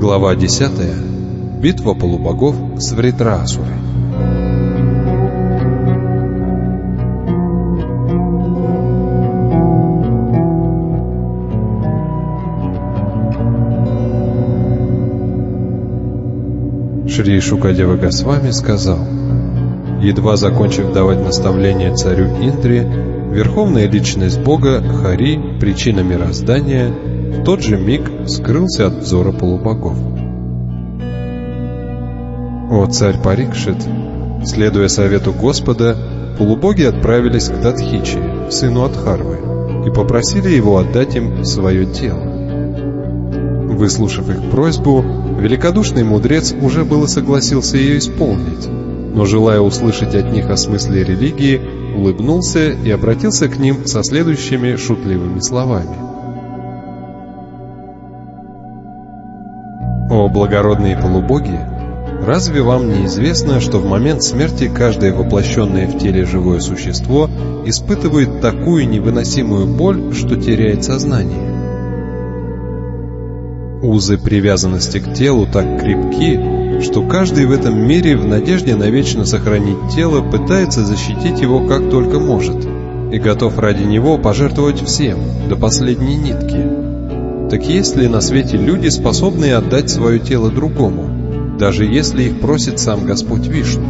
Глава 10. Битва полубогов с Вритрасурой. Шри Шукадева Госвами сказал: едва закончив давать наставления царю Индре, верховная личность Бога Хари, причина мироздания, в тот же миг скрылся от взора полубогов. О царь Парикшит, следуя совету Господа, полубоги отправились к Датхичи, сыну Адхарвы, и попросили его отдать им свое тело. Выслушав их просьбу, великодушный мудрец уже было согласился ее исполнить, но, желая услышать от них о смысле религии, улыбнулся и обратился к ним со следующими шутливыми словами: «О благородные полубоги, разве вам не известно, что в момент смерти каждое воплощенное в теле живое существо испытывает такую невыносимую боль, что теряет сознание? Узы привязанности к телу так крепки, что каждый в этом мире в надежде навечно сохранить тело пытается защитить его как только может и готов ради него пожертвовать всем, до последней нитки. Так есть ли на свете люди, способные отдать свое тело другому, даже если их просит сам Господь Вишну?»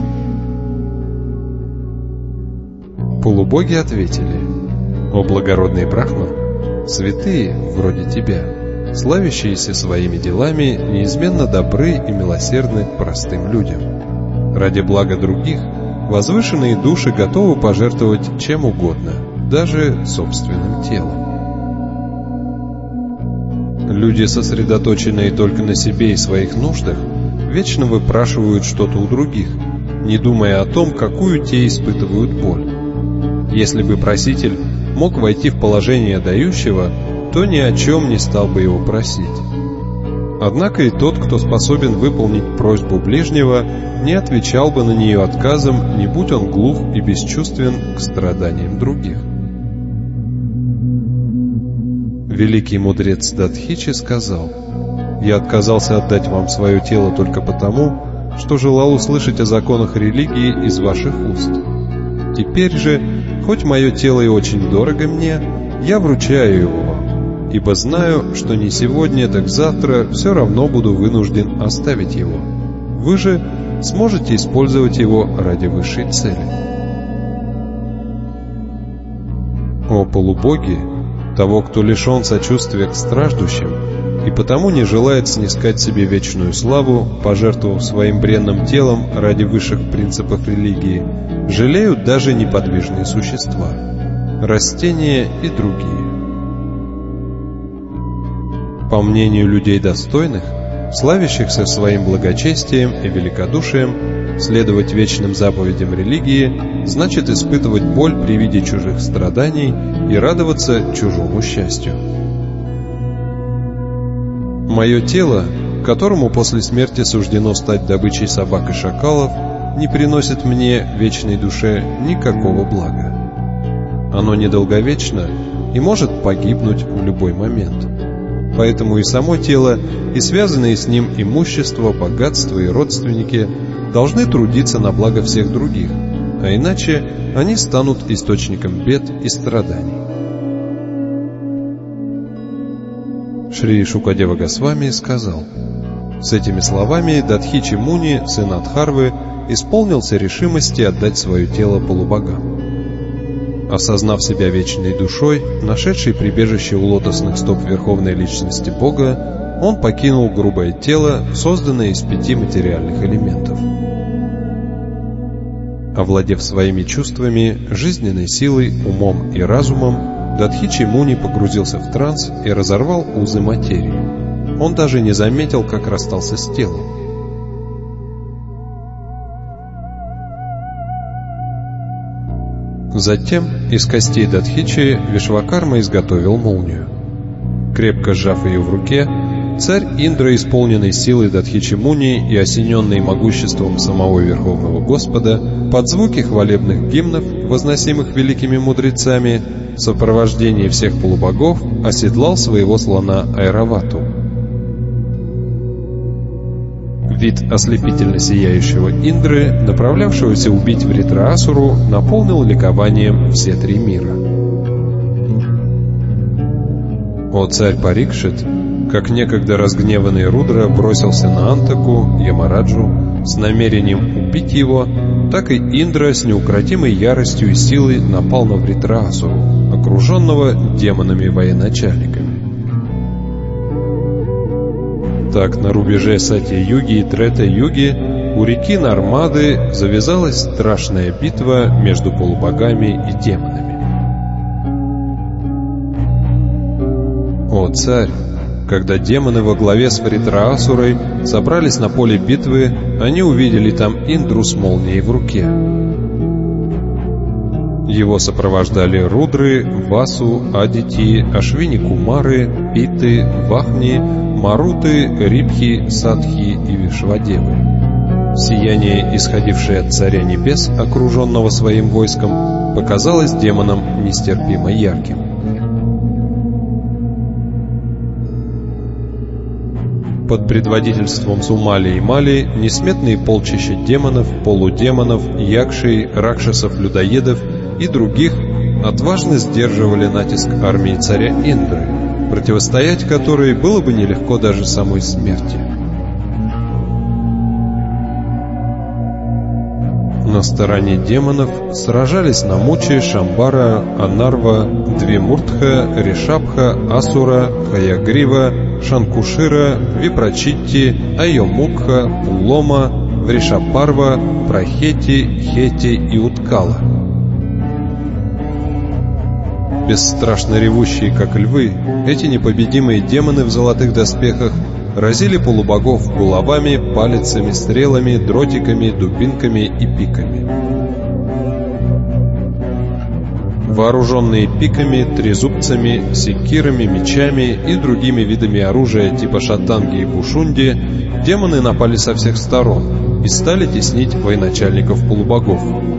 Полубоги ответили: «О благородный Брахман, святые вроде тебя, славящиеся своими делами, неизменно добры и милосердны к простым людям. Ради блага других возвышенные души готовы пожертвовать чем угодно, даже собственным телом. Люди, сосредоточенные только на себе и своих нуждах, вечно выпрашивают что-то у других, не думая о том, какую те испытывают боль. Если бы проситель мог войти в положение дающего, то ни о чем не стал бы его просить. Однако и тот, кто способен выполнить просьбу ближнего, не отвечал бы на нее отказом, не будь он глух и бесчувствен к страданиям других». Великий мудрец Датхичи сказал: «Я отказался отдать вам свое тело только потому, что желал услышать о законах религии из ваших уст. Теперь же, хоть мое тело и очень дорого мне, я вручаю его вам, ибо знаю, что не сегодня, так завтра все равно буду вынужден оставить его. Вы же сможете использовать его ради высшей цели». О полубоги, того, кто лишен сочувствия к страждущим и потому не желает снискать себе вечную славу, пожертвовав своим бренным телом ради высших принципов религии, жалеют даже неподвижные существа, растения и другие. По мнению людей достойных, славящихся своим благочестием и великодушием, следовать вечным заповедям религии значит испытывать боль при виде чужих страданий и радоваться чужому счастью. Мое тело, которому после смерти суждено стать добычей собак и шакалов, не приносит мне, вечной душе, никакого блага. Оно недолговечно и может погибнуть в любой момент. Поэтому и само тело, и связанные с ним имущество, богатство и родственники должны трудиться на благо всех других, а иначе они станут источником бед и страданий. Шри Шукадева Госвами сказал: с этими словами Датхичи Муни, сын Адхарвы, исполнился решимости отдать свое тело полубогам. Осознав себя вечной душой, нашедшей прибежище у лотосных стоп Верховной Личности Бога, он покинул грубое тело, созданное из 5 материальных элементов. Овладев своими чувствами, жизненной силой, умом и разумом, Датхичи Муни погрузился в транс и разорвал узы материи. Он даже не заметил, как расстался с телом. Затем из костей Датхичи Вишвакарма изготовил молнию. Крепко сжав ее в руке, царь Индра, исполненный силой Датхичи Муни и осененный могуществом самого Верховного Господа, под звуки хвалебных гимнов, возносимых великими мудрецами, в сопровождении всех полубогов оседлал своего слона Айравату. Вид ослепительно сияющего Индры, направлявшегося убить Вритраасуру, наполнил ликованием все три мира. О царь Парикшит, как некогда разгневанный Рудра бросился на Антаку, Ямараджу, с намерением убить его, так и Индра с неукротимой яростью и силой напал на Вритраасуру, окруженного демонами военачальниками. Так на рубеже Сатья-юги и Трета-юги у реки Нармады завязалась страшная битва между полубогами и демонами. О царь! Когда демоны во главе с Вритраасурой собрались на поле битвы, они увидели там Индру с молнией в руке. Его сопровождали Рудры, Васу, Адити, Ашвини-Кумары, Питы, Вахни, Маруты, Рибхи, Садхи и Вишвадевы. Сияние, исходившее от Царя Небес, окруженного своим войском, показалось демонам нестерпимо ярким. Под предводительством Сумали и Мали несметные полчища демонов, полудемонов, якшей, ракшасов-людоедов и других отважно сдерживали натиск армии царя Индры, противостоять которой было бы нелегко даже самой смерти. На стороне демонов сражались Намучи, Шамбара, Анарва, Двимуртха, Ришабха, Асура, Хаягрива, Шанкушира, Випрачитти, Айомукха, Пулома, Вришапарва, Прахети, Хети и Уткала. Бесстрашно ревущие, как львы, эти непобедимые демоны в золотых доспехах разили полубогов булавами, палицами, стрелами, дротиками, дубинками и пиками. Вооруженные пиками, трезубцами, секирами, мечами и другими видами оружия типа шатанги и бушунди, демоны напали со всех сторон и стали теснить военачальников полубогов.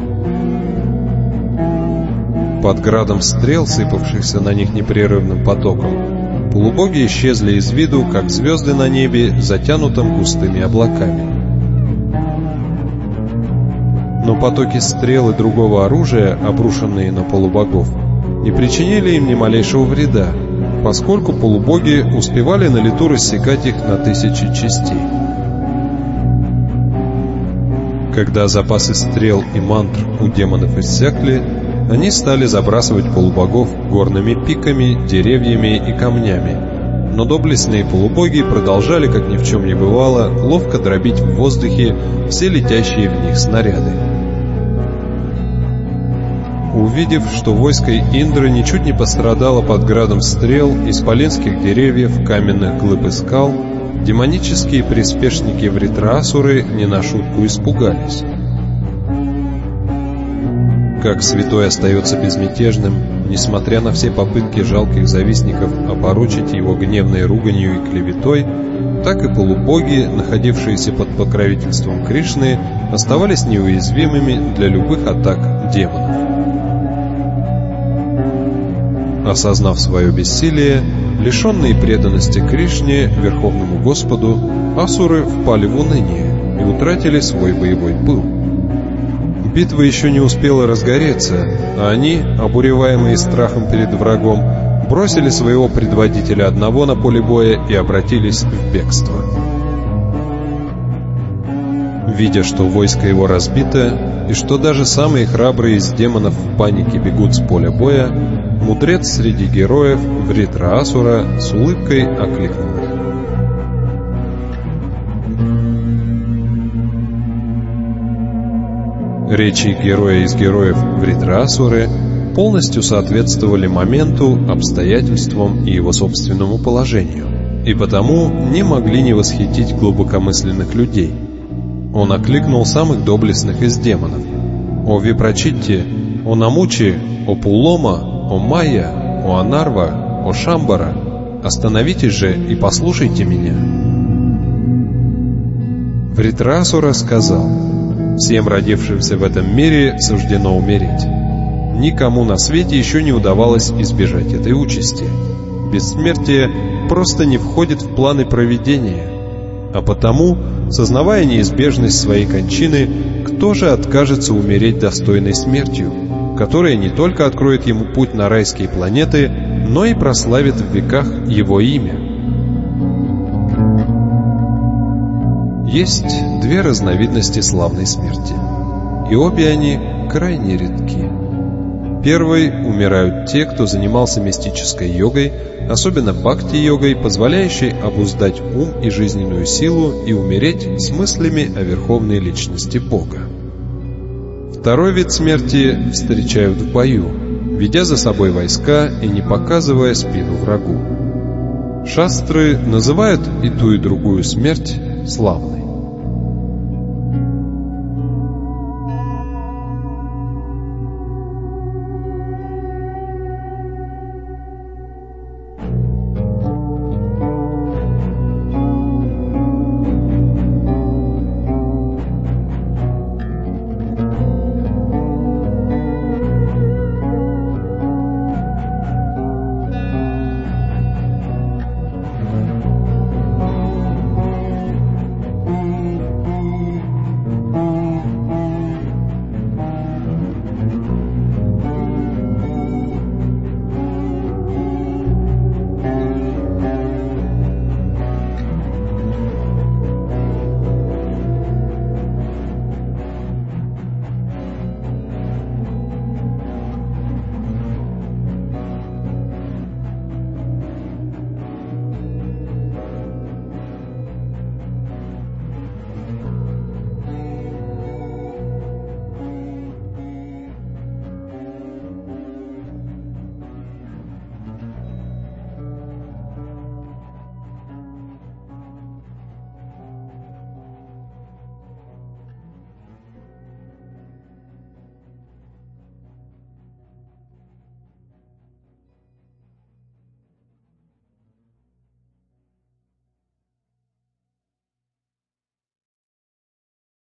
Под градом стрел, сыпавшихся на них непрерывным потоком, полубоги исчезли из виду, как звезды на небе, затянутом густыми облаками. Но потоки стрел и другого оружия, обрушенные на полубогов, не причинили им ни малейшего вреда, поскольку полубоги успевали на лету рассекать их на тысячи частей. Когда запасы стрел и мантр у демонов иссякли, они стали забрасывать полубогов горными пиками, деревьями и камнями, но доблестные полубоги продолжали, как ни в чем не бывало, ловко дробить в воздухе все летящие в них снаряды. Увидев, что войско Индры ничуть не пострадало под градом стрел, исполинских деревьев, каменных глыб и скал, демонические приспешники Вритраасуры не на шутку испугались. Как святой остается безмятежным, несмотря на все попытки жалких завистников опорочить его гневной руганью и клеветой, так и полубоги, находившиеся под покровительством Кришны, оставались неуязвимыми для любых атак демонов. Осознав свое бессилие, лишенные преданности Кришне, Верховному Господу, асуры впали в уныние и утратили свой боевой пыл. Битва еще не успела разгореться, а они, обуреваемые страхом перед врагом, бросили своего предводителя одного на поле боя и обратились в бегство. Видя, что войско его разбито, и что даже самые храбрые из демонов в панике бегут с поля боя, мудрец среди героев Вритраасура с улыбкой окликнул их. Речи героя из героев Вритраасуры полностью соответствовали моменту, обстоятельствам и его собственному положению, и потому не могли не восхитить глубокомысленных людей. Он окликнул самых доблестных из демонов: «О Випрачитти, о Намучи, о Пулома, о Майя, о Анарва, о Шамбара, остановитесь же и послушайте меня». Вритраасура сказал: «Всем родившимся в этом мире суждено умереть. Никому на свете еще не удавалось избежать этой участи. Бессмертие просто не входит в планы провидения, а потому сознавая неизбежность своей кончины, кто же откажется умереть достойной смертью, которая не только откроет ему путь на райские планеты, но и прославит в веках его имя? Есть две разновидности славной смерти, и обе они крайне редки. Первой умирают те, кто занимался мистической йогой, особенно бхакти-йогой, позволяющей обуздать ум и жизненную силу и умереть с мыслями о верховной личности Бога. Второй вид смерти встречают в бою, ведя за собой войска и не показывая спину врагу. Шастры называют и ту, и другую смерть славной.